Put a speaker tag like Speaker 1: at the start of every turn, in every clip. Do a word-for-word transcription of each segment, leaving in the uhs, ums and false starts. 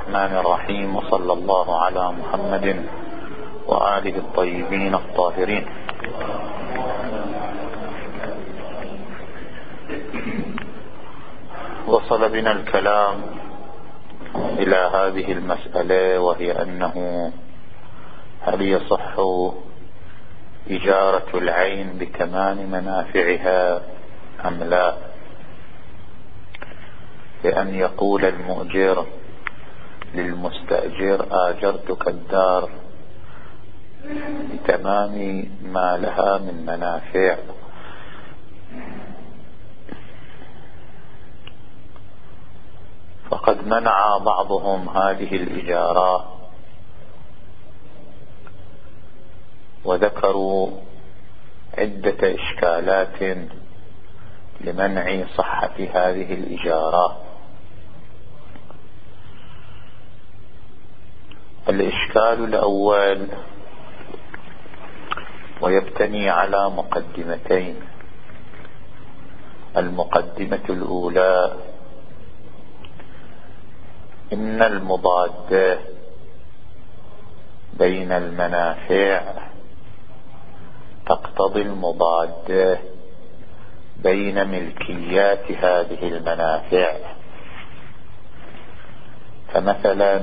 Speaker 1: الرحمن الرحيم، وصلى الله على محمد وآله الطيبين الطاهرين. وصل بنا الكلام إلى هذه المسألة، وهي أنه هل يصح إجارة العين بتمام منافعها أم لا؟ بأن يقول المؤجر للمستأجر: آجرتك الدار بتمام ما لها من منافع. فقد منع بعضهم هذه الإجارة، وذكروا عدة إشكالات لمنع صحة هذه الإجارة. الإشكال الأول، ويبتني على مقدمتين. المقدمة الأولى: إن المضاد بين المنافع تقتضي المضاد بين ملكيات هذه المنافع. فمثلا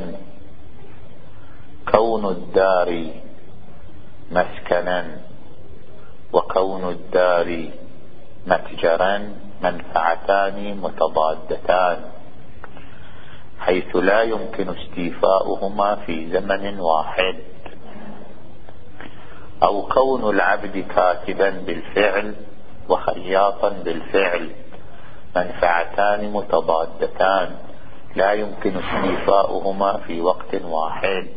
Speaker 1: كون الدار مسكنا وكون الدار متجرا منفعتان متضادتان، حيث لا يمكن استيفاؤهما في زمن واحد. أو كون العبد كاتبا بالفعل وخياطا بالفعل منفعتان متضادتان لا يمكن استيفاؤهما في وقت واحد.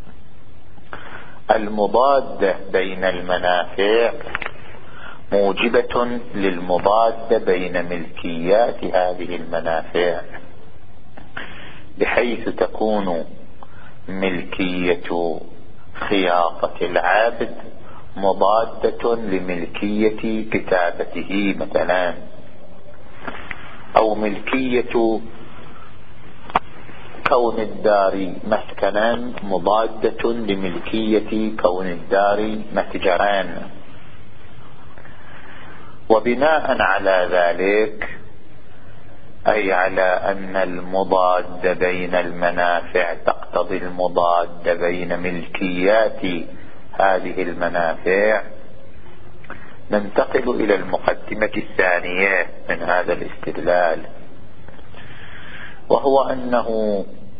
Speaker 1: المضاد بين المنافع موجبة للمضاد بين ملكيات هذه المنافع، بحيث تكون ملكية خياطة العبد مضادة لملكية كتابته مثلا، أو ملكية كون الدار مسكنا مضادة لملكية كون الدار متجران. وبناء على ذلك، أي على أن المضاد بين المنافع تقتضي المضاد بين ملكيات هذه المنافع، ننتقل إلى المقدمة الثانية من هذا الاستدلال، وهو أنه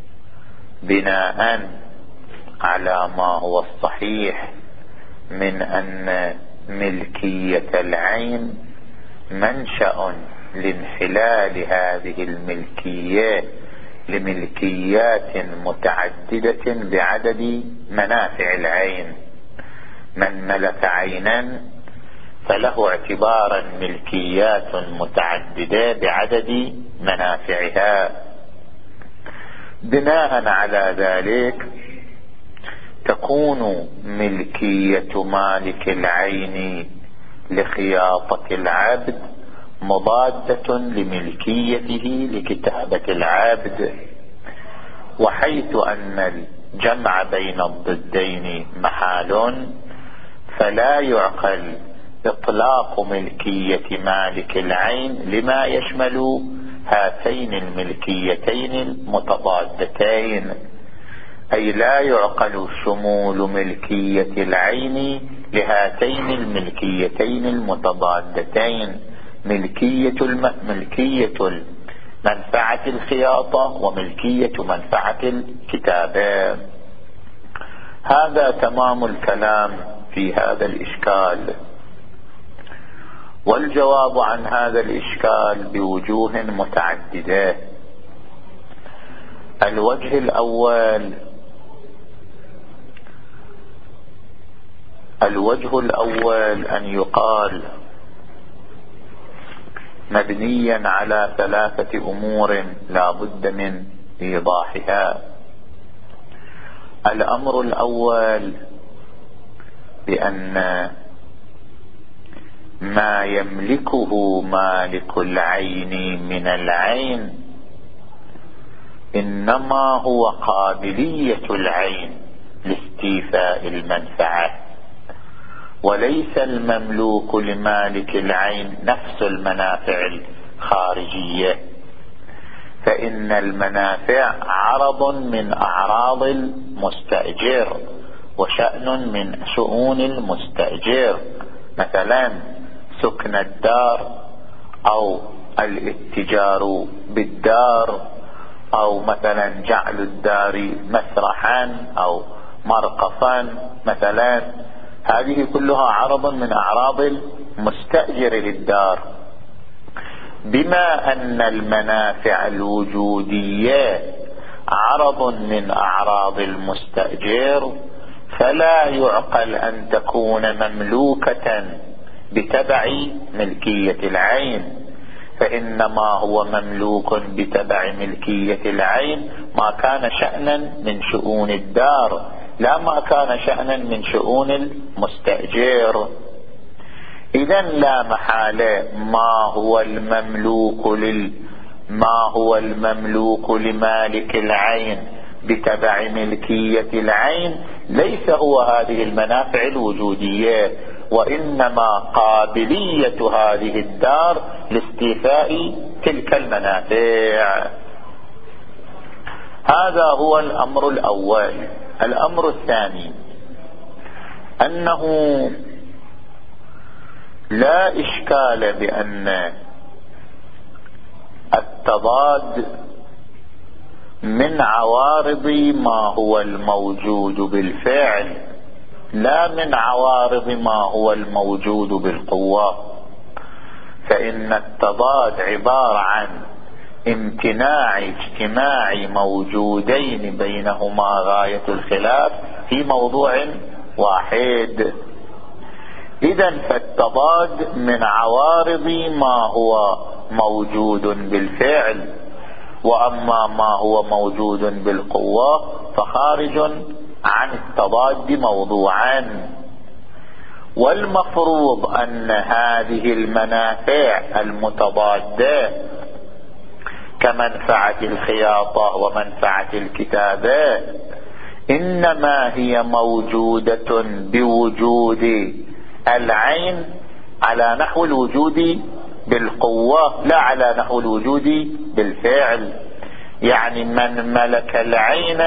Speaker 1: بناء على ما هو الصحيح من أن ملكية العين منشأ لانحلال هذه الملكية لملكيات متعددة بعدد منافع العين. من ملك عينا فله اعتبارا ملكيات متعددة بعدد منافعها. بناء على ذلك تكون ملكية مالك العين لخياطة العبد مضادة لملكيته لكتابة العبد، وحيث أن الجمع بين الضدين محال، فلا يعقل إطلاق ملكية مالك العين لما يشمل هاتين الملكيتين المتضادتين. أي لا يعقل شمول ملكية العين لهاتين الملكيتين المتضادتين، ملكية الم... ملكية منفعة الخياطة وملكية منفعة الكتابة. هذا تمام الكلام في هذا الإشكال. والجواب عن هذا الإشكال بوجوه متعددة. الوجه الأول الوجه الأول أن يقال مبنيا على ثلاثة أمور لا بد من إيضاحها. الأمر الأول بأن ما يملكه مالك العين من العين إنما هو قابلية العين لاستيفاء المنفعة، وليس المملوك لمالك العين نفس المنافع الخارجية، فإن المنافع عرض من أعراض المستأجر وشأن من شؤون المستأجر، مثلا سكن الدار أو الاتجار بالدار، أو مثلا جعل الدار مسرحا أو مرقفا مثلا، هذه كلها عرض من أعراض المستأجر للدار. بما أن المنافع الوجودية عرض من أعراض المستأجر، فلا يعقل أن تكون مملوكة بتبع ملكية العين، فإنما هو مملوك بتبع ملكية العين ما كان شأنا من شؤون الدار، لا ما كان شأنا من شؤون المستأجر. إذن لا محالة ما هو المملوك لل ما هو المملوك لمالك العين بتبع ملكية العين ليس هو هذه المنافع الوجودية، وإنما قابلية هذه الدار لاستيفاء تلك المنافع. هذا هو الأمر الأول. الأمر الثاني أنه لا إشكال بأن التضاد من عوارض ما هو الموجود بالفعل، لا من عوارض ما هو الموجود بالقوة، فإن التضاد عبارة عن امتناع اجتماع موجودين بينهما غاية الخلاف في موضوع واحد. إذن فالتضاد من عوارض ما هو موجود بالفعل، وأما ما هو موجود بالقوة فخارج عن التضاد موضوعا. والمفروض أن هذه المنافع المتضادة كمنفعة الخياطة ومنفعة الكتابة إنما هي موجودة بوجود العين على نحو الوجود بالقوة، لا على نحو الوجود بالفعل. يعني من ملك العين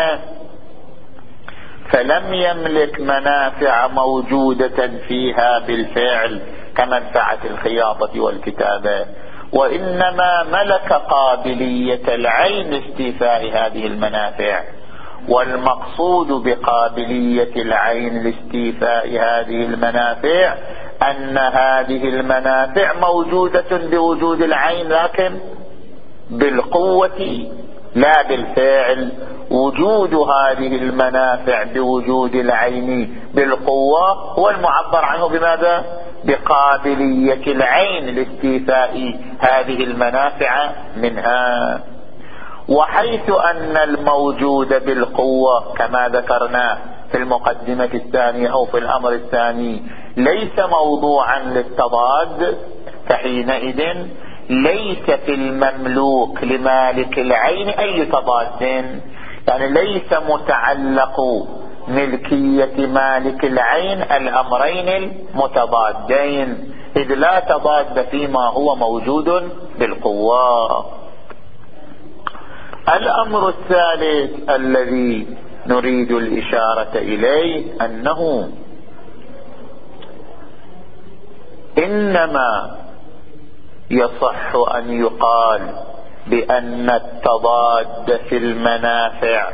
Speaker 1: فلم يملك منافع موجودة فيها بالفعل كمنفعة الخياطة والكتابة، وإنما ملك قابلية العين لاستيفاء هذه المنافع. والمقصود بقابلية العين لاستيفاء هذه المنافع أن هذه المنافع موجودة بوجود العين لكن بالقوة لا بالفعل. وجود هذه المنافع بوجود العين بالقوة هو المعبر عنه بماذا؟ بقابلية العين لاستيفاء هذه المنافع منها. وحيث أن الموجود بالقوة كما ذكرنا في المقدمة الثانية أو في الأمر الثاني ليس موضوعا للتضاد، فحينئذ ليس في المملوك لمالك العين أي تضاد، يعني ليس متعلق ملكية مالك العين الأمرين المتضادين، إذ لا تضاد فيما هو موجود بالقوة. الأمر الثالث الذي نريد الإشارة إليه أنه إنما يصح أن يقال بأن التضاد في المنافع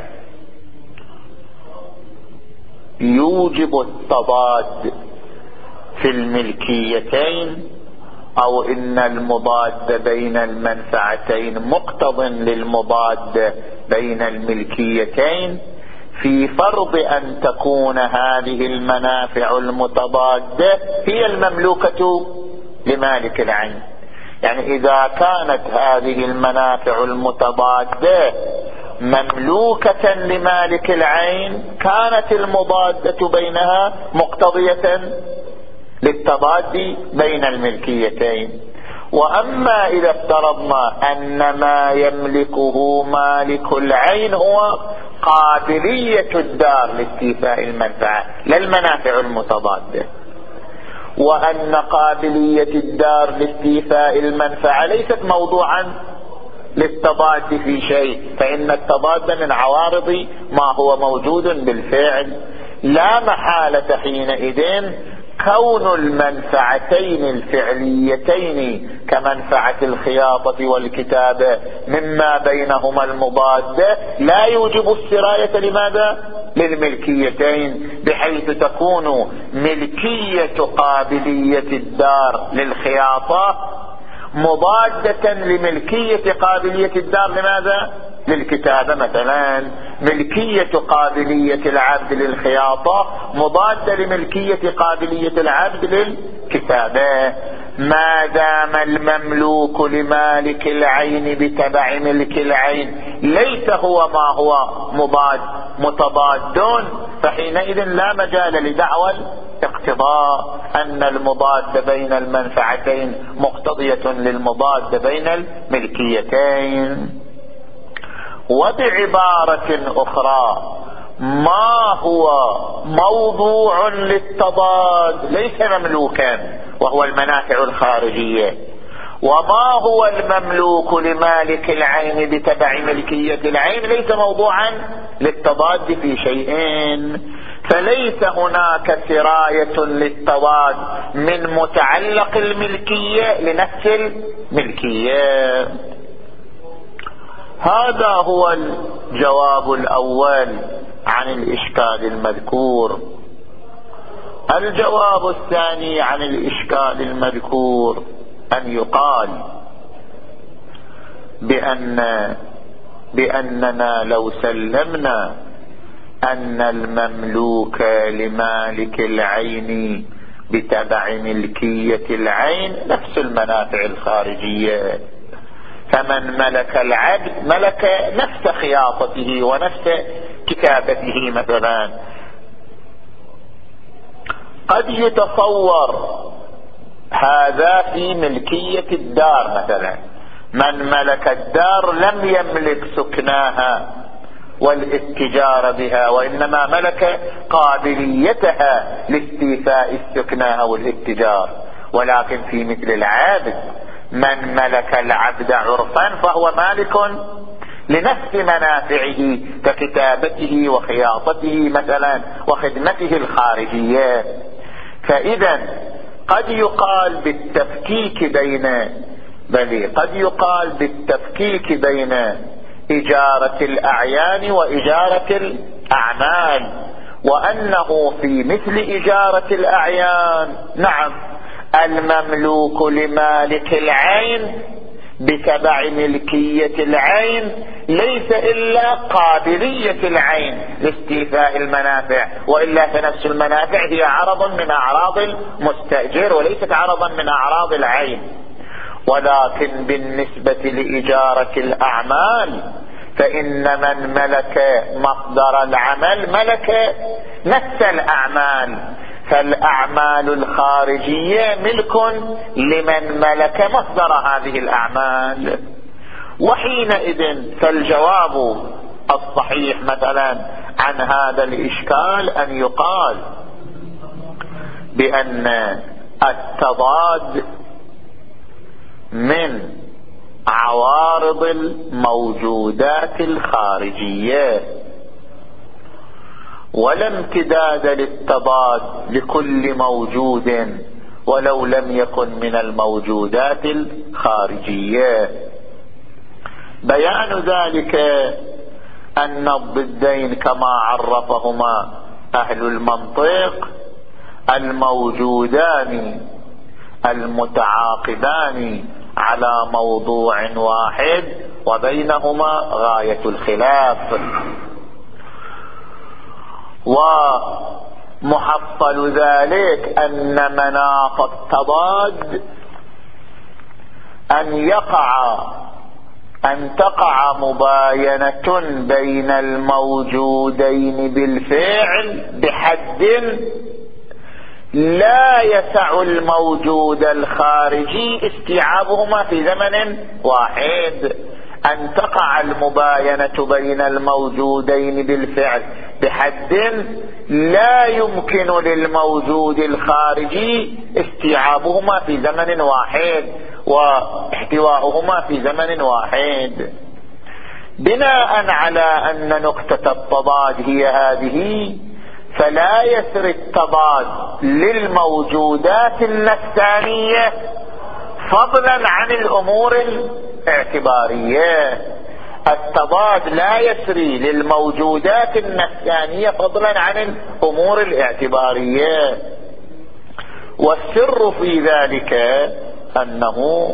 Speaker 1: يوجب التضاد في الملكيتين، أو إن المضاد بين المنفعتين مقتض للمضاد بين الملكيتين، في فرض أن تكون هذه المنافع المتضادة هي المملوكة لمالك العين. يعني إذا كانت هذه المنافع المتضادة مملوكة لمالك العين كانت المضادة بينها مقتضية للتضاد بين الملكيتين. وأما إذا افترضنا أن ما يملكه مالك العين هو قابلية الدار لاستيفاء المنفعة لا المنافع المتضادة، وأن قابلية الدار لاستيفاء المنفعة ليست موضوعا للتضاد في شيء، فإن التضاد من عوارض ما هو موجود بالفعل، لا محالة حينئذ كون المنفعتين الفعليتين كمنفعة الخياطة والكتابة مما بينهما المضاد لا يوجب السراية لماذا؟ للملكيتين، بحيث تكون ملكية قابلية الدار للخياطة مضادة لملكية قابلية الدار لماذا؟ للكتابة مثلا. ملكية قابلية العبد للخياطة مضادة لملكية قابلية العبد للكتابة. ما دام المملوك لمالك العين بتبع ملك العين ليس هو ما هو مضاد متضادون، فحينئذ لا مجال لدعوى اقتضاء أن المضاد بين المنفعتين مقتضية للمضاد بين الملكيتين. وبعبارة أخرى ما هو موضوع للتضاد ليس مملوكا وهو المنافع الخارجية، وما هو المملوك لمالك العين بتبع ملكية العين ليس موضوعا للتضاد في شيئين، فليس هناك سراية للتضاد من متعلق الملكية لنفس الملكية. هذا هو الجواب الأول عن الإشكال المذكور. الجواب الثاني عن الإشكال المذكور أن يقال بأن بأننا لو سلمنا أن المملوك لمالك العين بتبع ملكية العين نفس المنافع الخارجية، فمن ملك العبد ملك نفس خياطته ونفس كتابته مثلا. قد يتصور هذا في ملكية الدار مثلا، من ملك الدار لم يملك سكناها والاتجار بها، وإنما ملك قابليتها لاستيفاء السكناء والاتجار. ولكن في مثل العبد من ملك العبد عرفا فهو مالك لنفس منافعه ككتابته وخياطته مثلا وخدمته الخارجية. فإذا قد يقال بالتفكيك بين بل قد يقال بالتفكيك بين إجارة الأعيان وإجارة الأعمال، وأنه في مثل إجارة الأعيان نعم المملوك لمالك العين بتبع ملكية العين ليس إلا قابلية العين لاستيفاء المنافع، وإلا فنفس المنافع هي عرض من أعراض المستأجر وليست عرضا من أعراض العين. ولكن بالنسبة لإجارة الأعمال فإن من ملك مصدر العمل ملك نفس الأعمال، فالأعمال الخارجية ملك لمن ملك مصدر هذه الأعمال. وحينئذ فالجواب الصحيح مثلا عن هذا الإشكال أن يقال بأن التضاد من عوارض الموجودات الخارجية، ولا امتداد للتضاد لكل موجود ولو لم يكن من الموجودات الخارجية. بيان ذلك أن الضدين كما عرفهما أهل المنطق الموجودان المتعاقبان على موضوع واحد وبينهما غاية الخلاف. ومحصل ذلك أن مناط التضاد أن يقع أن تقع مباينة بين الموجودين بالفعل بحد لا يسع الموجود الخارجي استيعابهما في زمن واحد، أن تقع المباينة بين الموجودين بالفعل بحد لا يمكن للموجود الخارجي استيعابهما في زمن واحد واحتواؤهما في زمن واحد. بناء على أن نقطة التضاد هي هذه، فلا يسري التضاد للموجودات النفسانية فضلا عن الأمور الاعتبارية. التضاد لا يسري للموجودات النفسانية فضلا عن الأمور الاعتبارية. والسر في ذلك أنه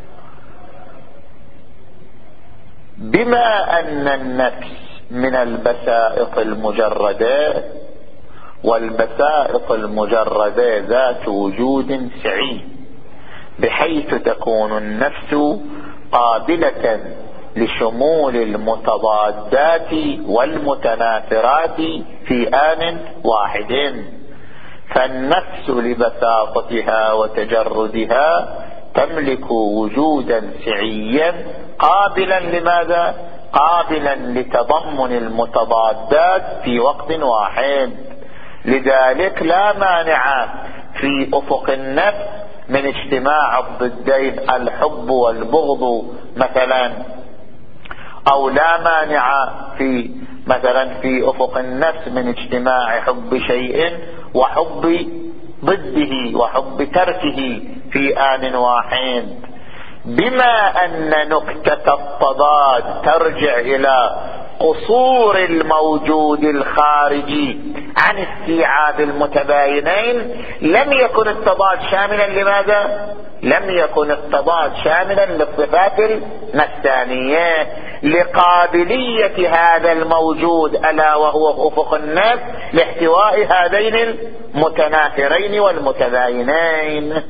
Speaker 1: بما أن النفس من البسائط المجردة، والبسائط المجردة ذات وجود سعي، بحيث تكون النفس قابلة لشمول المتضادات والمتنافرات في آن واحد، فالنفس لبساطتها وتجردها تملك وجودا سعيا قابلا لماذا؟ قابلا لتضمن المتضادات في وقت واحد. لذلك لا مانع في أفق النفس من اجتماع الضدين الحب والبغض مثلا، أو لا مانع في مثلا في أفق النفس من اجتماع حب شيء وحب ضده وحب تركه في آن واحد. بما أن نكتة التضاد ترجع إلى قصور الموجود الخارجي عن استيعاب المتباينين، لم يكن التضاد شاملا لماذا؟ لم يكن التضاد شاملا للصفات النفسانية، لقابلية هذا الموجود ألا وهو أفق النفس لاحتواء هذين المتنافرين والمتباينين.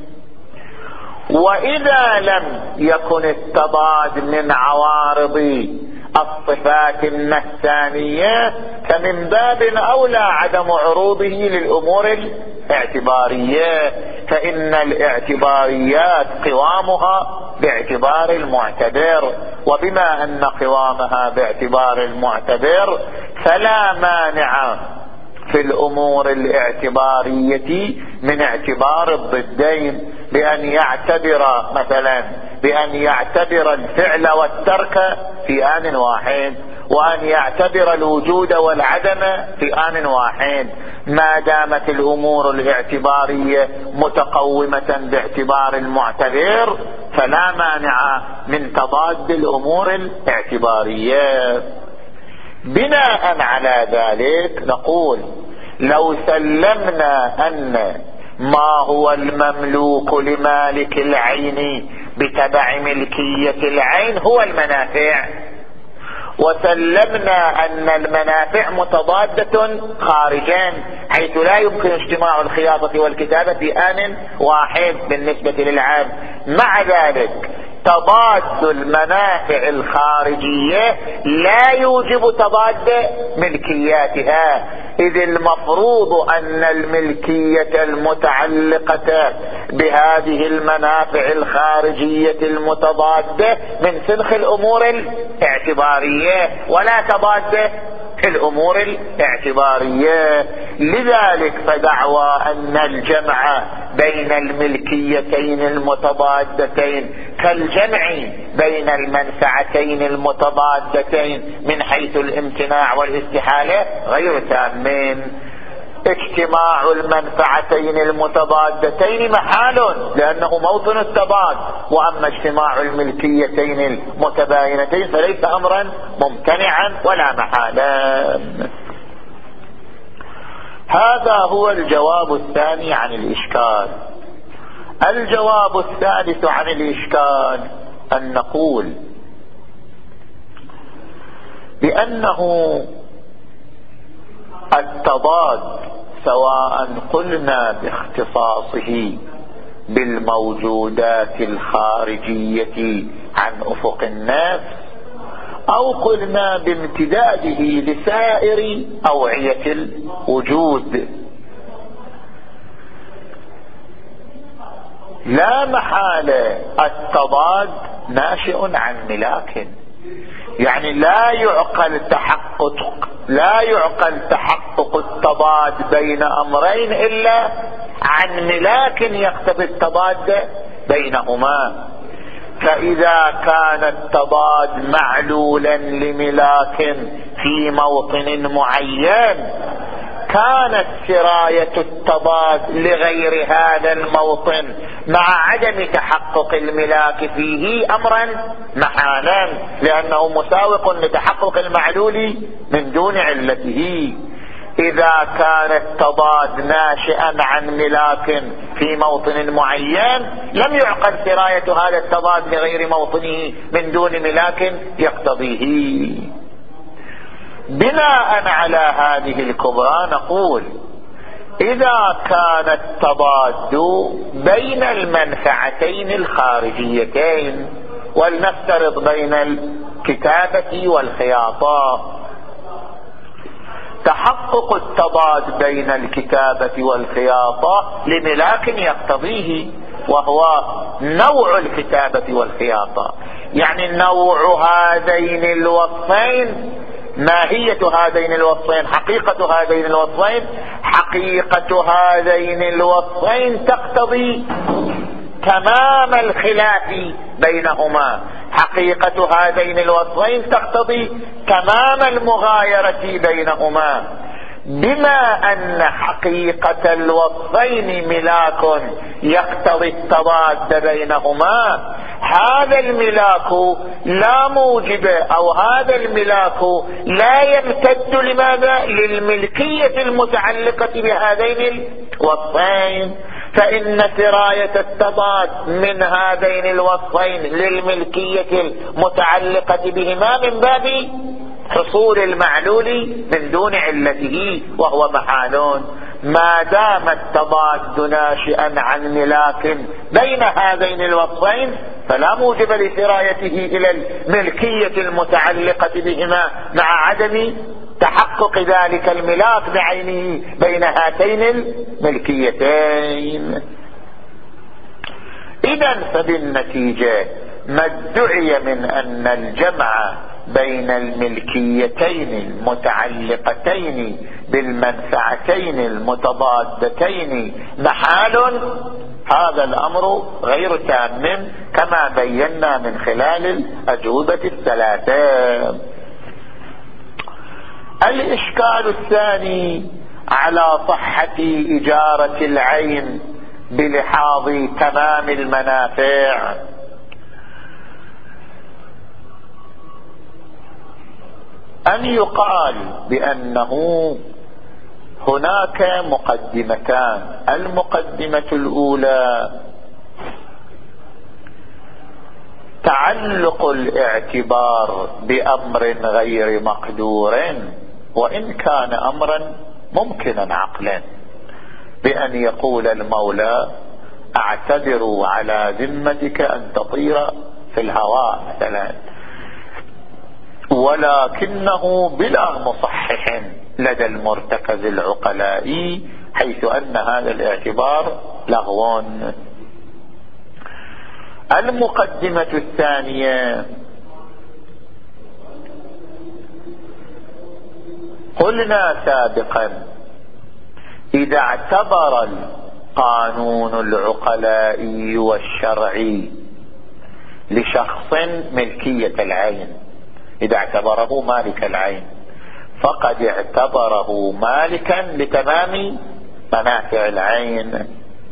Speaker 1: وإذا لم يكن التضاد من عوارض الصفات النفسانية، فمن باب أولى عدم عروضه للأمور الاعتبارية، فإن الاعتباريات قوامها باعتبار المعتبر، وبما أن قوامها باعتبار المعتبر فلا مانع في الأمور الاعتبارية من اعتبار الضدين، بأن يعتبر مثلا بأن يعتبر الفعل والترك في آن واحد، وأن يعتبر الوجود والعدم في آن واحد، ما دامت الأمور الاعتبارية متقومة باعتبار المعتبر، فلا مانع من تضاد الأمور الاعتبارية. بناء على ذلك نقول لو سلمنا أن ما هو المملوك لمالك العين بتبع ملكية العين هو المنافع، وسلمنا أن المنافع متضادة خارجان حيث لا يمكن اجتماع الخياطة والكتابة في آن واحد بالنسبة للعام، مع ذلك تضاد المنافع الخارجية لا يوجب تضاد ملكياتها، إذ المفروض أن الملكية المتعلقة بهذه المنافع الخارجية المتضادة من سلخ الأمور الاعتبارية ولا تضاد في الأمور الاعتبارية. لذلك فدعوى أن الجمع بين الملكيتين المتضادتين كالجمع بين المنفعتين المتضادتين من حيث الامتناع والاستحالة غير تامين. اجتماع المنفعتين المتضادتين محال لأنه موطن التضاد، وأما اجتماع الملكيتين المتباينتين فليس أمرا ممتنعا ولا محالا. هذا هو الجواب الثاني عن الإشكال. الجواب الثالث عن الإشكال أن نقول بأنه التضاد سواء قلنا باختصاصه بالموجودات الخارجية عن أفق النفس أو قلنا بامتداده لسائر أوعية الوجود، لا محالة التضاد ناشئ عن ملاك، يعني لا يعقل تحقق لا يعقل تحقق التضاد بين أمرين إلا عن ملاك يقتضي التضاد بينهما. فإذا كان التضاد معلولا لملاك في موطن معين، كانت سراية التضاد لغير هذا الموطن مع عدم تحقق الملاك فيه أمرا محالا، لأنه مساوق لتحقق المعلول من دون علته. إذا كان التضاد ناشئا عن ملاك في موطن معين، لم يعقل سراية هذا التضاد لغير موطنه من دون ملاك يقتضيه. بناء على هذه الكبرى نقول: إذا كان التضاد بين المنفعتين الخارجيتين، ولنفترض بين الكتابة والخياطة، تحقق التضاد بين الكتابة والخياطة لملاك يقتضيه، وهو نوع الكتابة والخياطة، يعني نوع هذين الوصفين، ماهية هذين الوصفين، حقيقة هذين الوصفين. حقيقة هذين الوصفين تقتضي تمام الخلاف بينهما، حقيقة هذين الوصفين تقتضي تمام المغايرة بينهما. بما أن حقيقة الوصفين ملاك يقتضي التضاد بينهما، هذا الملاك لا موجب أو هذا الملاك لا يمتد لماذا؟ للملكية المتعلقة بهذين الوصفين. فإن سراية التضاد من هذين الوصفين للملكية المتعلقة بهما من باب حصول المعلول من دون علته، وهو محال. ما دام التضاد ناشئا عن ملاك بين هذين الوصفين، فلا موجب لسرايته إلى الملكية المتعلقة بهما مع عدم تحقق ذلك الملاك بعينه بين هاتين الملكيتين. إذن فبالنتيجة ما ادعي من أن الجمع بين الملكيتين المتعلقتين بالمنفعتين المتضادتين محال، هذا الأمر غير تام كما بينا من خلال الأجوبة الثلاثة. الإشكال الثاني على صحة إجارة العين بلحاظ تمام المنافع. أن يقال بأنه هناك مقدمتان: المقدمة الأولى تعلق الاعتبار بأمر غير مقدور، وإن كان أمرا ممكنا عقلا، بأن يقول المولى: أعتبر على ذمتك أن تطير في الهواء مثلا، ولكنه بلا مصحح لدى المرتكز العقلائي، حيث أن هذا الاعتبار لغو. المقدمة الثانية: قلنا سابقا إذا اعتبر القانون العقلائي والشرعي لشخص ملكية العين، إذا اعتبره مالك العين، فقد اعتبره مالكا لتمام منافع العين.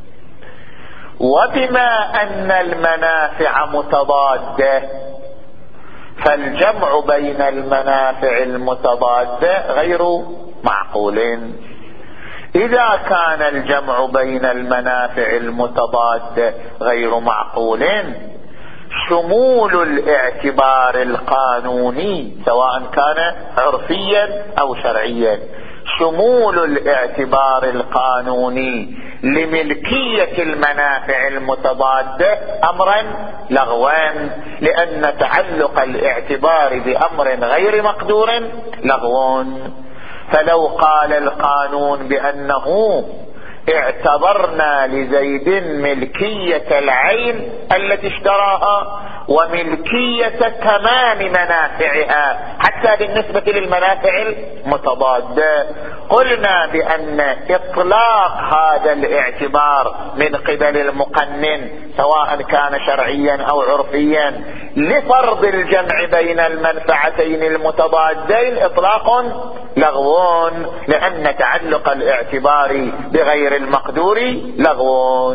Speaker 1: وبما أن المنافع متضادة، فالجمع بين المنافع المتضادة غير معقول. إذا كان الجمع بين المنافع المتضادة غير معقول، شمول الاعتبار القانوني سواء كان عرفيا أو شرعيا، شمول الاعتبار القانوني لملكية المنافع المتضادة أمرا لغوان، لأن تعلق الاعتبار بأمر غير مقدور لغوان. فلو قال القانون بأنه اعتبرنا لزيد ملكية العين التي اشتراها وملكية تمام منافعها حتى بالنسبة للمنافع المتضادة. قلنا بأن إطلاق هذا الاعتبار من قبل المقنن سواء كان شرعيا أو عرفيا لفرض الجمع بين المنفعتين المتضادين إطلاق لغو، لأن تعلق الاعتبار بغير المقدور لغو.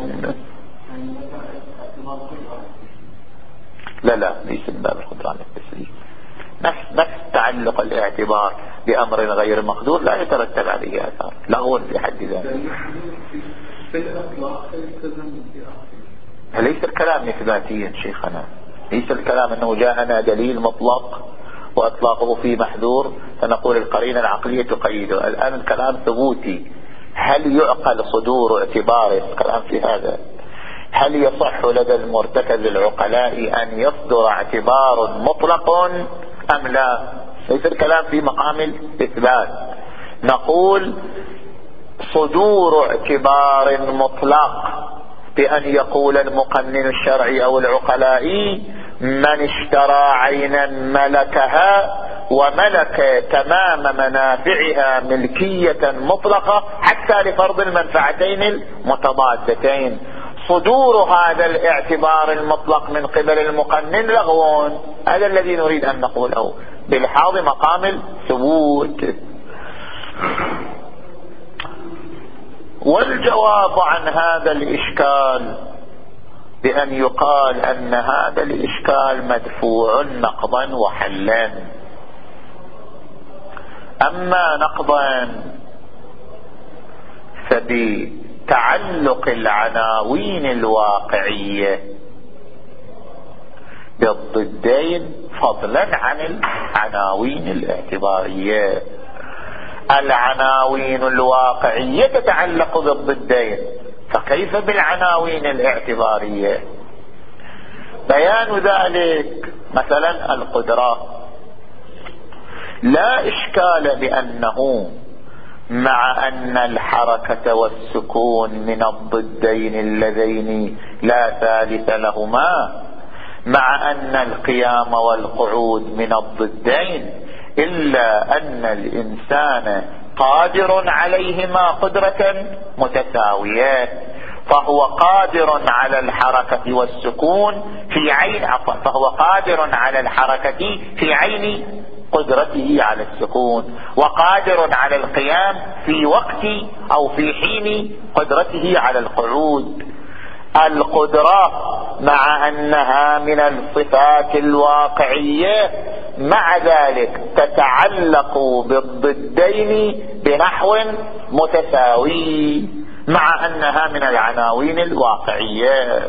Speaker 1: لا لا ليس من باب القدرة على التسليم. نفس نفس تعلق الاعتبار بأمر غير مقدور لا يترتب عليه آثار، لغو في حد ذاته. ليس الكلام إثباتيا شيخنا، ليس الكلام أنه جاءنا دليل مطلق وأطلاقه في محذور فنقول القرينة العقلية تقيده. الآن الكلام ثبوتي. هل يعقل صدور اعتبار الكلام في هذا؟ هل يصح لدى المرتكز العقلاء أن يصدر اعتبار مطلق أم لا؟ ليس الكلام في مقام الإثبات. نقول صدور اعتبار مطلق بأن يقول المقنن الشرعي أو العقلائي من اشترى عينا ملكها وملك تمام منافعها ملكية مطلقة حتى لفرض المنفعتين المتضادتين. صدور هذا الاعتبار المطلق من قبل المقنن لغو. هذا الذي نريد أن نقوله بلحاظ مقام الثبوت. والجواب عن هذا الإشكال بأن يقال أن هذا الإشكال مدفوع نقضا وحلا. أما نقضا فبتعلق العناوين الواقعية بالضدين فضلا عن العناوين الاعتبارية. العناوين الواقعية تتعلق بالضدين، فكيف بالعناوين الاعتبارية؟ بيان ذلك مثلا القدرة. لا إشكال بأنه مع أن الحركة والسكون من الضدين اللذين لا ثالث لهما، مع أن القيام والقعود من الضدين، إلا أن الإنسان قادر عليهما قدرة متساوية، فهو قادر على الحركة والسكون في عين عفوا فهو قادر على الحركة في عين قدرته على السكون، وقادر على القيام في وقت أو في حين قدرته على القعود. القدرة مع أنها من الصفات الواقعية مع ذلك تتعلق بالضدين بنحو متساوي مع أنها من العناوين الواقعية.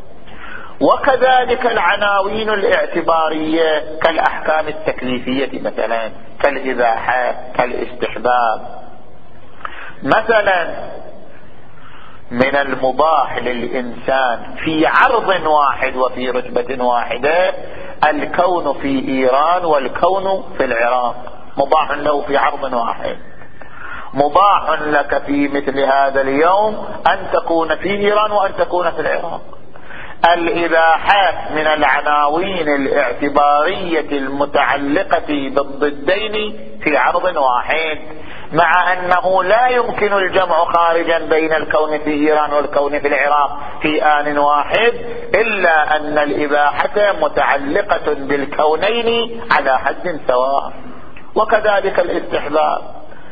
Speaker 1: وكذلك العناوين الاعتبارية كالأحكام التكليفية مثلا، كالإباحة، كالاستحباب. مثلا من المباح للإنسان في عرض واحد وفي رتبة واحدة الكون في إيران والكون في العراق، مباح له في عرض واحد. مباح لك في مثل هذا اليوم أن تكون في إيران وأن تكون في العراق. الإباحات من العناوين الاعتبارية المتعلقة بالضدين في عرض واحد، مع أنه لا يمكن الجمع خارجا بين الكون في إيران والكون في العراق في آن واحد، إلا أن الإباحة متعلقة بالكونين على حد سواء. وكذلك الاستحباب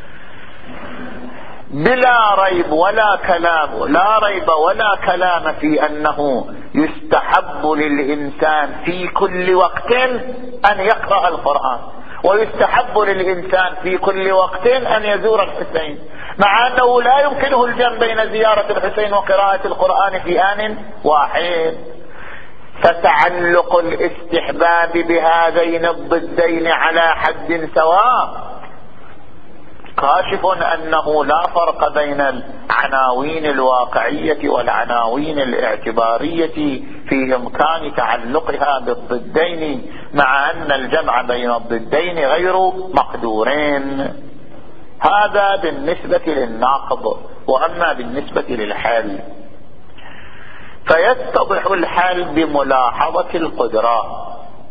Speaker 1: بلا ريب ولا كلام لا ريب ولا كلام في أنه يستحب للإنسان في كل وقت أن يقرأ القرآن، ويستحب للإنسان في كل وقت أن يزور الحسين، مع أنه لا يمكنه الجمع بين زيارة الحسين وقراءة القرآن في آن واحد. فتعلق الاستحباب بهذين الضدين على حد سواء كاشف أنه لا فرق بين العناوين الواقعية والعناوين الاعتبارية في إمكان تعلقها بالضدين، مع أن الجمع بين الضدين غير مقدورين. هذا بالنسبة للناقض. وأما بالنسبة للحل فيتضح الحل بملاحظة القدرة،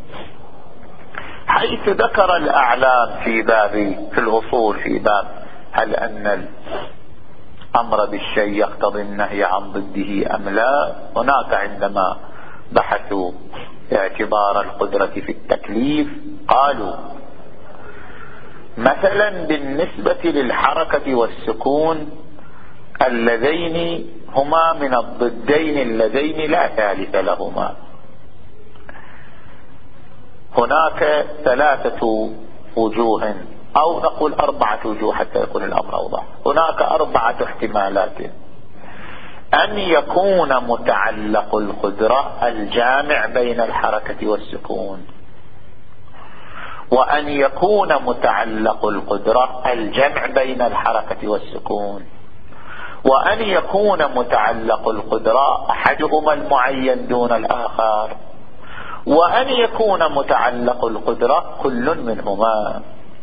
Speaker 1: حيث ذكر الأعلام في باب في الأصول في باب هل أن الأمر بالشيء يقتضي النهي عن ضده أم لا. هناك عندما بحثوا اعتبار القدرة في التكليف قالوا مثلا بالنسبة للحركة والسكون اللذين هما من الضدين اللذين لا ثالث لهما، هناك ثلاثة وجوه أو نقول أربعة وجوه حتى يكون الأمر أوضح. هناك أربعة احتمالات: أن يكون متعلق القدرة الجامع بين الحركة والسكون، وأن يكون متعلق القدرة الجمع بين الحركة والسكون، وأن يكون متعلق القدرة أحدهما المعين دون الآخر، وأن يكون متعلق القدرة كل منهما.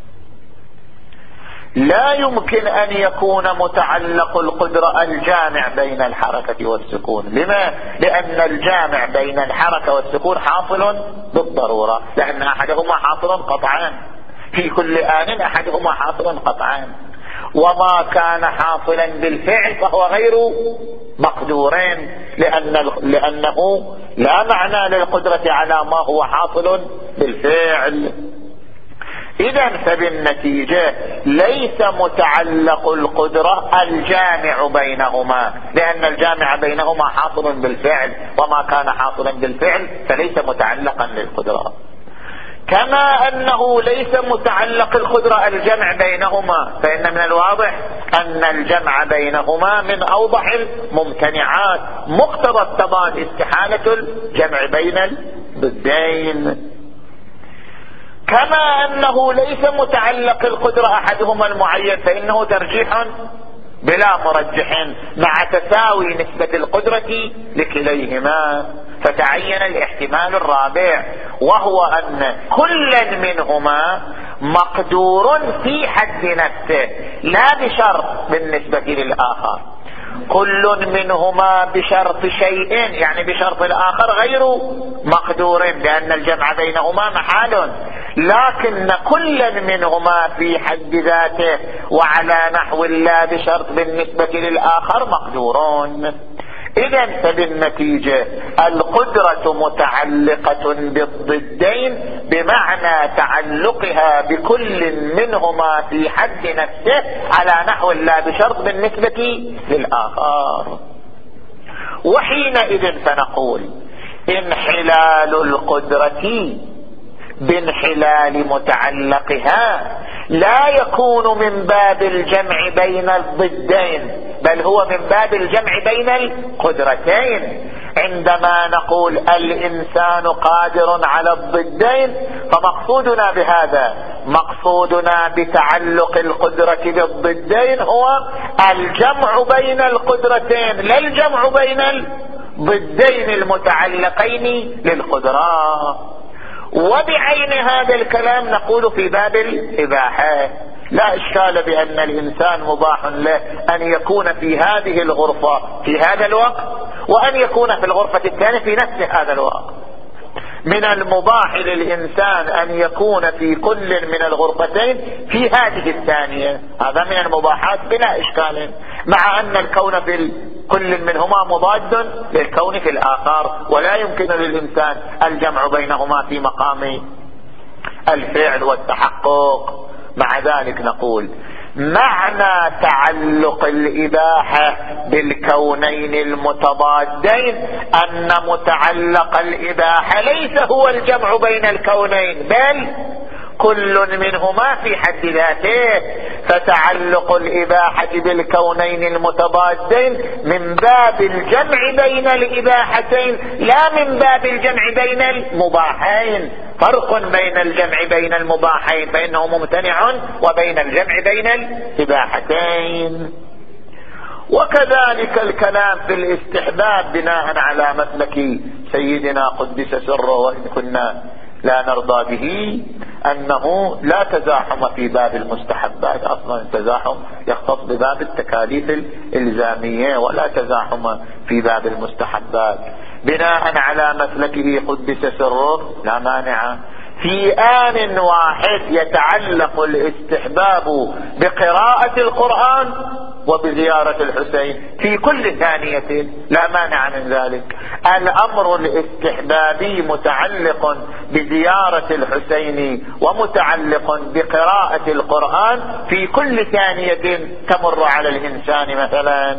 Speaker 1: لا يمكن أن يكون متعلق القدرة الجامع بين الحركة والسكون. لما؟ لأن الجامع بين الحركة والسكون حاصل بالضرورة، لأن أحدهما حاصل قطعا في كل آن، أحدهما حاصل قطعا. وما كان حاصلا بالفعل فهو غير مقدورين، لأن لأنه لا معنى للقدرة على ما هو حاصل بالفعل. إذن فبالنتيجة ليس متعلق القدرة الجامع بينهما، لأن الجامع بينهما حاصل بالفعل، وما كان حاصلا بالفعل فليس متعلقا للقدرة. كما أنه ليس متعلق القدرة الجمع بينهما، فإن من الواضح أن الجمع بينهما من أوضح الممتنعات، مقتضى التضاد استحالة الجمع بين الضدين. كما أنه ليس متعلق القدرة أحدهما المعين، فإنه ترجيح بلا مرجح مع تساوي نسبة القدرة لكليهما. فتعين الاحتمال الرابع، وهو أن كل منهما مقدور في حد نفسه لا بشرط بالنسبة للآخر. كل منهما بشرط شيء، يعني بشرط الآخر غير مقدور، لأن الجمع بينهما محال، لكن كل منهما في حد ذاته وعلى نحو لا بشرط بالنسبة للآخر مقدورون. إذن فبالنتيجة القدرة متعلقة بالضدين بمعنى تعلقها بكل منهما في حد نفسه على نحو لا بشرط بالنسبة للآخر. وحينئذ فنقول انحلال القدرة بانحلال متعلقها لا يكون من باب الجمع بين الضدين، بل هو من باب الجمع بين القدرتين. عندما نقول الإنسان قادر على الضدين فمقصودنا بهذا، مقصودنا بتعلق القدرة بالضدين هو الجمع بين القدرتين، لا الجمع بين الضدين المتعلقين للقدرة. وبعين هذا الكلام نقول في باب الإباحة لا إشكال بأن الإنسان مباح له أن يكون في هذه الغرفة في هذا الوقت، وأن يكون في الغرفة الثانية في نفس هذا الوقت. من المباح للإنسان أن يكون في كل من الغرفتين في هذه الثانية، هذا من المباحات بلا إشكال، مع أن الكون في كل منهما مضاد للكون في الآخر، ولا يمكن للإنسان الجمع بينهما في مقام الفعل والتحقق. مع ذلك نقول معنى تعلق الإباحة بالكونين المتضادين أن متعلق الإباحة ليس هو الجمع بين الكونين، بل كل منهما في حد ذاته. فتعلق الإباحة بالكونين المتضادين من باب الجمع بين الإباحتين لا من باب الجمع بين المباحين. فرق بين الجمع بين المباحين فإنه ممتنع، وبين الجمع بين الإباحتين. وكذلك الكلام في الاستحباب بناء على مسلك سيدنا قدس سره، وإن كنا لا نرضى به، أنه لا تزاحم في باب المستحبات، أصلا التزاحم يختص بباب التكاليف الإلزامية ولا تزاحم في باب المستحبات. بناء على مسلكه قدس سره لا مانع في آن واحد يتعلق الاستحباب بقراءة القرآن وبزيارة الحسين في كل ثانية لا مانع من ذلك. الأمر الاستحبابي متعلق بزيارة الحسين ومتعلق بقراءة القرآن في كل ثانية تمر على الإنسان مثلا.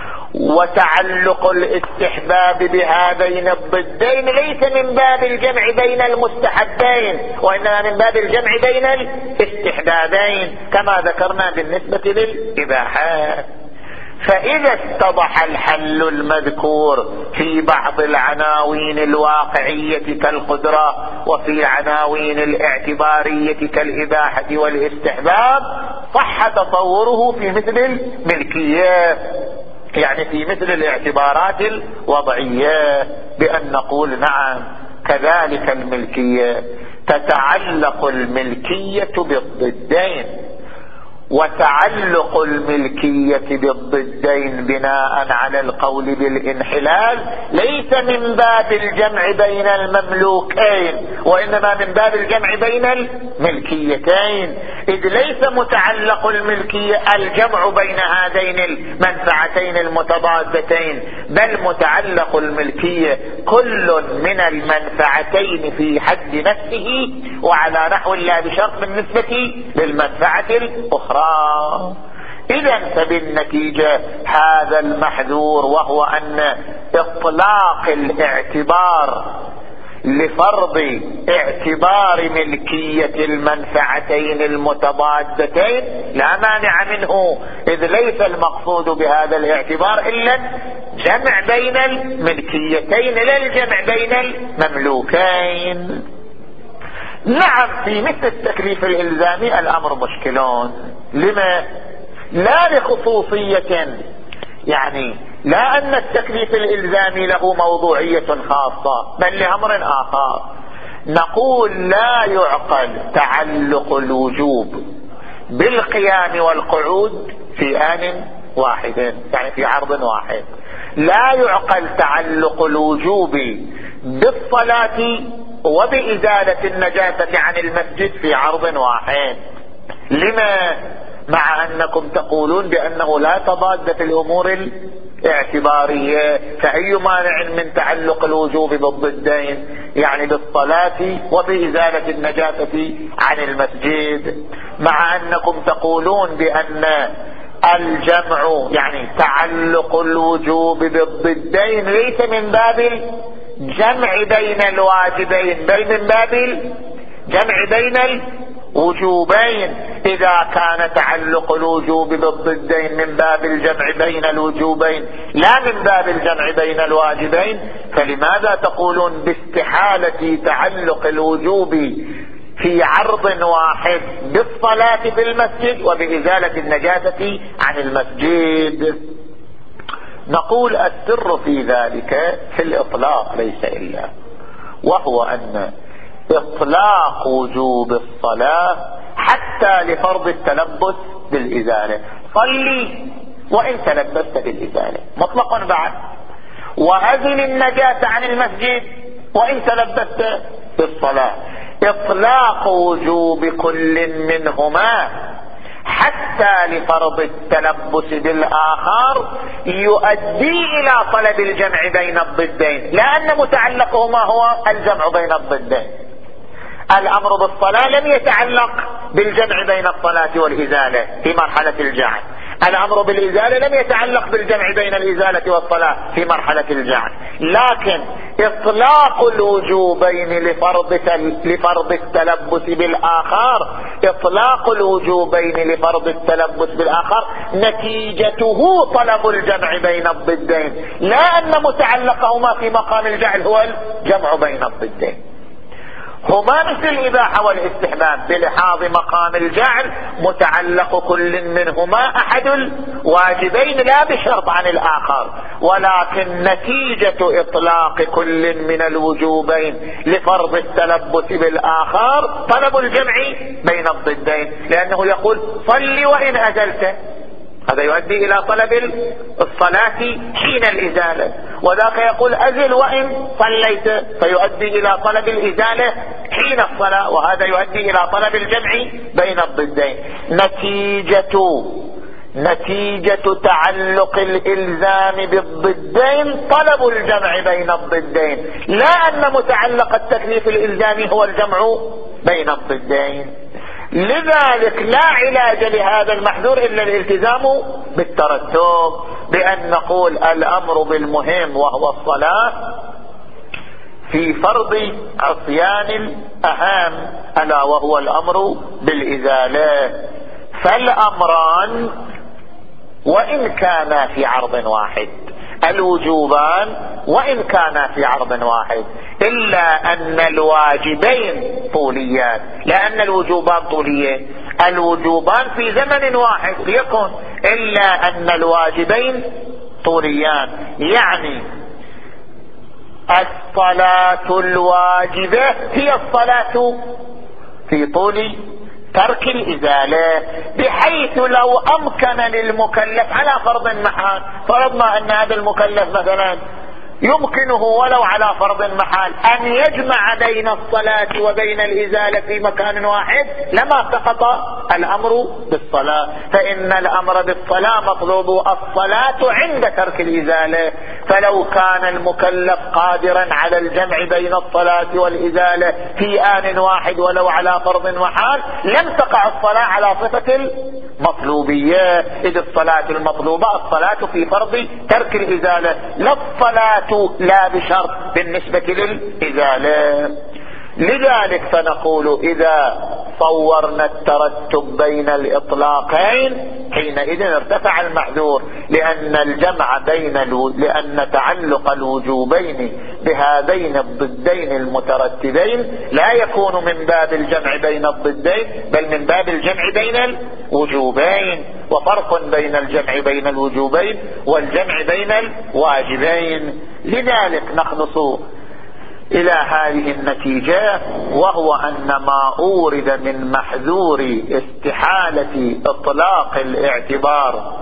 Speaker 1: وتعلق الاستحباب بهذين الضدين ليس من باب الجمع بين المستحبين، وإنما من باب الجمع بين الاستحبابين كما ذكرنا بالنسبة للإباحات. فإذا اتضح الحل المذكور في بعض العناوين الواقعية كالقدرة وفي العناوين الاعتبارية كالإباحة والاستحباب صح تصوره في مثل الملكية، يعني في مثل الاعتبارات الوضعية، بأن نقول نعم كذلك الملكية تتعلق الملكية بالضدين، وتعلق الملكية بالضدين بناء على القول بالانحلال ليس من باب الجمع بين المملوكين، وإنما من باب الجمع بين الملكيتين، إذ ليس متعلق الملكية الجمع بين هذين المنفعتين المتضادتين، بل متعلق الملكية كل من المنفعتين في حد نفسه وعلى نحو لا بشرط بالنسبة للمنفعة الأخرى. إذا فبالنتيجة هذا المحذور، وهو أن إطلاق الاعتبار لفرض اعتبار ملكية المنفعتين المتضادتين لا مانع منه، إذ ليس المقصود بهذا الاعتبار إلا جمع بين الملكيتين لا الجمع بين المملوكين. نعم في مثل التكليف الإلزامي الأمر مشكلون. لما؟ لا لخصوصية، يعني لا أن التكليف الإلزامي له موضوعية خاصة، بل لأمر آخر. نقول لا يعقل تعلق الوجوب بالقيام والقعود في آن واحد، يعني في عرض واحد. لا يعقل تعلق الوجوب بالصلاة وبإزالة النجاسة عن المسجد في عرض واحد. لما؟ مع أنكم تقولون بأنه لا تضاد في الأمور الاعتبارية، فأي مانع من تعلق الوجوب بالضدين، يعني بالصلاة وبإزالة النجاسة عن المسجد، مع أنكم تقولون بأن الجمع يعني تعلق الوجوب بالضدين ليس من باب الجمع بين الواجبين، بل من باب الجمع بين الوجوبين. إذا كان تعلق الوجوب بالضدين من باب الجمع بين الوجوبين لا من باب الجمع بين الواجبين، فلماذا تقولون باستحالة تعلق الوجوب في عرض واحد بالصلاة في المسجد وبإزالة النجاسة عن المسجد؟ نقول السر في ذلك في الإطلاق ليس إلا، وهو أن إطلاق وجوب الصلاة حتى لفرض التلبس بالإزالة، صلي وإن تلبست بالإزالة مطلقا بعد، وأزل النجاسة عن المسجد وإن تلبست بالصلاة. إطلاق وجوب كل منهما حتى لفرض التلبس بالآخر يؤدي إلى طلب الجمع بين الضدين، لأن متعلقهما هو الجمع بين الضدين. الأمر بالصلاة لم يتعلق بالجمع بين الصلاة والإزالة في مرحلة الجعل، الأمر بالإزالة لم يتعلق بالجمع بين الإزالة والصلاة في مرحلة الجعل، لكن إطلاق الوجوبين لفرض لفرض التلبس بالآخر، إطلاق الوجوبين لفرض التلبس بالآخر نتيجته طلب الجمع بين الضدين، لا أن متعلقهما في مقام الجعل هو الجمع بين الضدين. هما مثل الإباحة والاستحباب بلحاظ مقام الجعل، متعلق كل منهما أحد الواجبين لا بشرط عن الآخر، ولكن نتيجة إطلاق كل من الوجوبين لفرض التلبس بالآخر طلب الجمع بين الضدين، لأنه يقول صل وإن أزلت، هذا يؤدي إلى طلب الصلاة حين الإزالة، وذاك يقول أزل وإن صليت، فيؤدي إلى طلب الإزالة حين الصلاة، وهذا يؤدي إلى طلب الجمع بين الضدين. نتيجة نتيجة تعلق الإلزام بالضدين طلب الجمع بين الضدين، لا أن متعلق التكليف الإلزامي هو الجمع بين الضدين. لذلك لا علاج لهذا المحذور إلا الالتزام بالترتب، بأن نقول الأمر بالمهم وهو الصلاة في فرض عصيان الأهم، ألا وهو الأمر بالإزالة، فالأمران وإن كانا في عرض واحد، الوجوبان وإن كانا في عرض واحد، إلا أن الواجبين طوليان، لأن الوجوبان طوليين، الوجوبان في زمن واحد يكون، إلا أن الواجبين طوليان، يعني الصلاة الواجبة هي الصلاة في طول ترك الإزالة، بحيث لو أمكن للمكلف على فرض محال، فرضنا أن هذا المكلف مثلا يمكنه ولو على فرض محال أن يجمع بين الصلاة وبين الإزالة في مكان واحد، لما سقط الأمر بالصلاة، فإن الأمر بالصلاة مطلوب الصلاة عند ترك الإزالة، فلو كان المكلف قادرا على الجمع بين الصلاة والإزالة في آن واحد ولو على فرض محال، لم تقع الصلاة على صفة المطلوبية، إذ الصلاة المطلوبة الصلاة في فرض ترك الإزالة، لا الصلاة لا بشرط بالنسبة للإزالة. لذلك فنقول إذا صورنا الترتب بين الإطلاقين حينئذ ارتفع المحذور، لأن الجمع بين الو... لأن تعلق الوجوبين بهذين الضدين المترتبين لا يكون من باب الجمع بين الضدين، بل من باب الجمع بين الوجوبين، وفرق بين الجمع بين الوجوبين والجمع بين الواجبين. لذلك نخلص إلى هذه النتيجة، وهو أن ما أورد من محذور استحالة إطلاق الاعتبار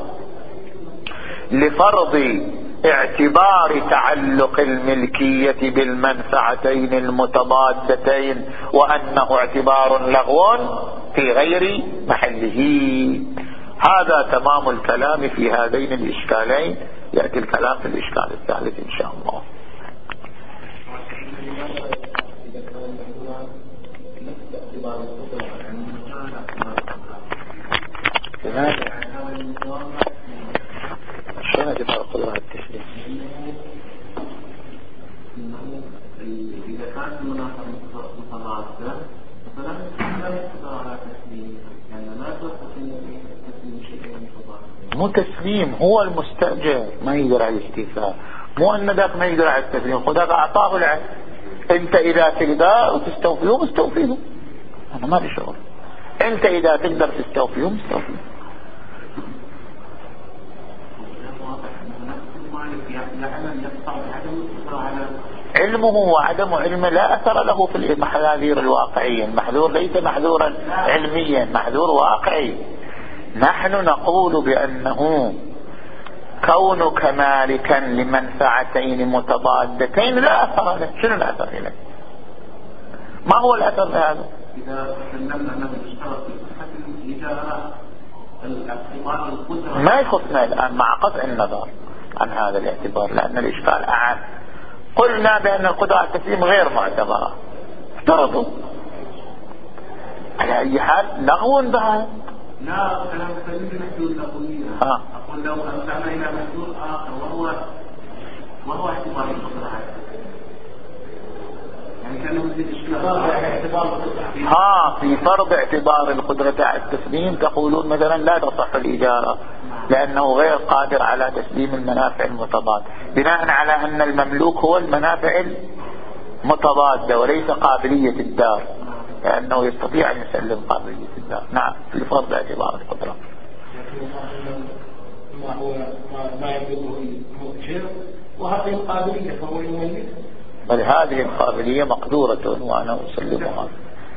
Speaker 1: لفرض اعتبار تعلق الملكية بالمنفعتين المتضادتين، وأنه اعتبار لغو في غير محله. هذا تمام الكلام في هذين الإشكالين، يأتي الكلام في الإشكال الثالث إن شاء الله. شنو اعتبار القدرة على التشريع؟ إذا كانت المناطق متضادة مثلا لا يقدر على تسليم، يعني ما تستطيع تسليم شيء متضاد. مو تسليم، هو المستأجر ما يقدر على الاستيفاء، مو أن ذاك ما يقدر على التسليم، خذاك أعطاه العهد، أنت إذا تقدر تستوفيه مستوفيه، أنا ما لي شغل، أنت إذا تقدر تستوفيه مستوفيه. علمه وعدم علمه لا أثر له في المحاذير الواقعية، المحذور ليس محذورا علميا، محذور واقعي. نحن نقول بأنه كونك مالكا لمنفعتين متضادتين لا أثر له. شنو الأثر له؟ ما هو الأثر لهذا؟ إذا سلمنا أنه اشترط في صحة الإجارة الاعتبار القدرة ما يخصنا الآن مع قطع النظر عن هذا الاعتبار، لأن الإشكال أعم. قلنا بأن القدرة على التسليم غير معتبرة، افترضوا على أي حال لغو بها.
Speaker 2: لا كلام سليم محدود لغوية.
Speaker 1: آه.
Speaker 2: أقول لو أرجعنا إلى محدود آخر وهو وهو اعتبار القدرة على التسليم، يعني كانوا يزيد إشكال.
Speaker 1: ها في فرض اعتبار القدرة على التسليم تقولون مثلا لا تصح الإجارة لأنه غير قادر على تسليم المنافع المتضاد، بناء على أن المملوك هو المنافع متضادة وليس قابلية الدار، لأنه يستطيع أن يسلم قابلية الدار. نعم في الفرض باعتبار القدرة.
Speaker 2: ما هو ما يملكه المؤجر وهذه القابلية فهو يملك،
Speaker 1: بل هذه القابلية مقدورة وأنا أسلمها.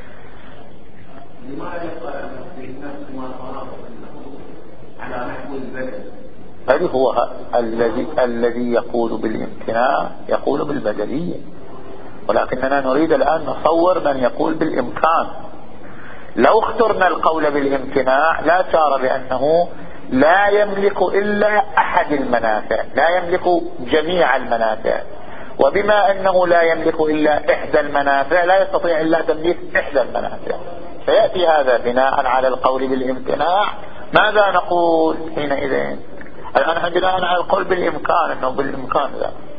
Speaker 2: لماذا يقال في النفس ما فرض على محمول البدل؟
Speaker 1: بل هو الذي الذي يقول بالامتناع يقول بالبدلية، ولكننا نريد الآن نصور من يقول بالإمكان. لو اخترنا القول بالامتناع لا شار بأنه لا يملك إلا أحد المنافع، لا يملك جميع المنافع، وبما أنه لا يملك إلا إحدى المنافع لا يستطيع إلا تمليك إحدى المنافع، فيأتي هذا بناء على القول بالامتناع. ماذا نقول حينئذ؟ الآن بناء على القول بالإمكان أنه بالإمكان ذا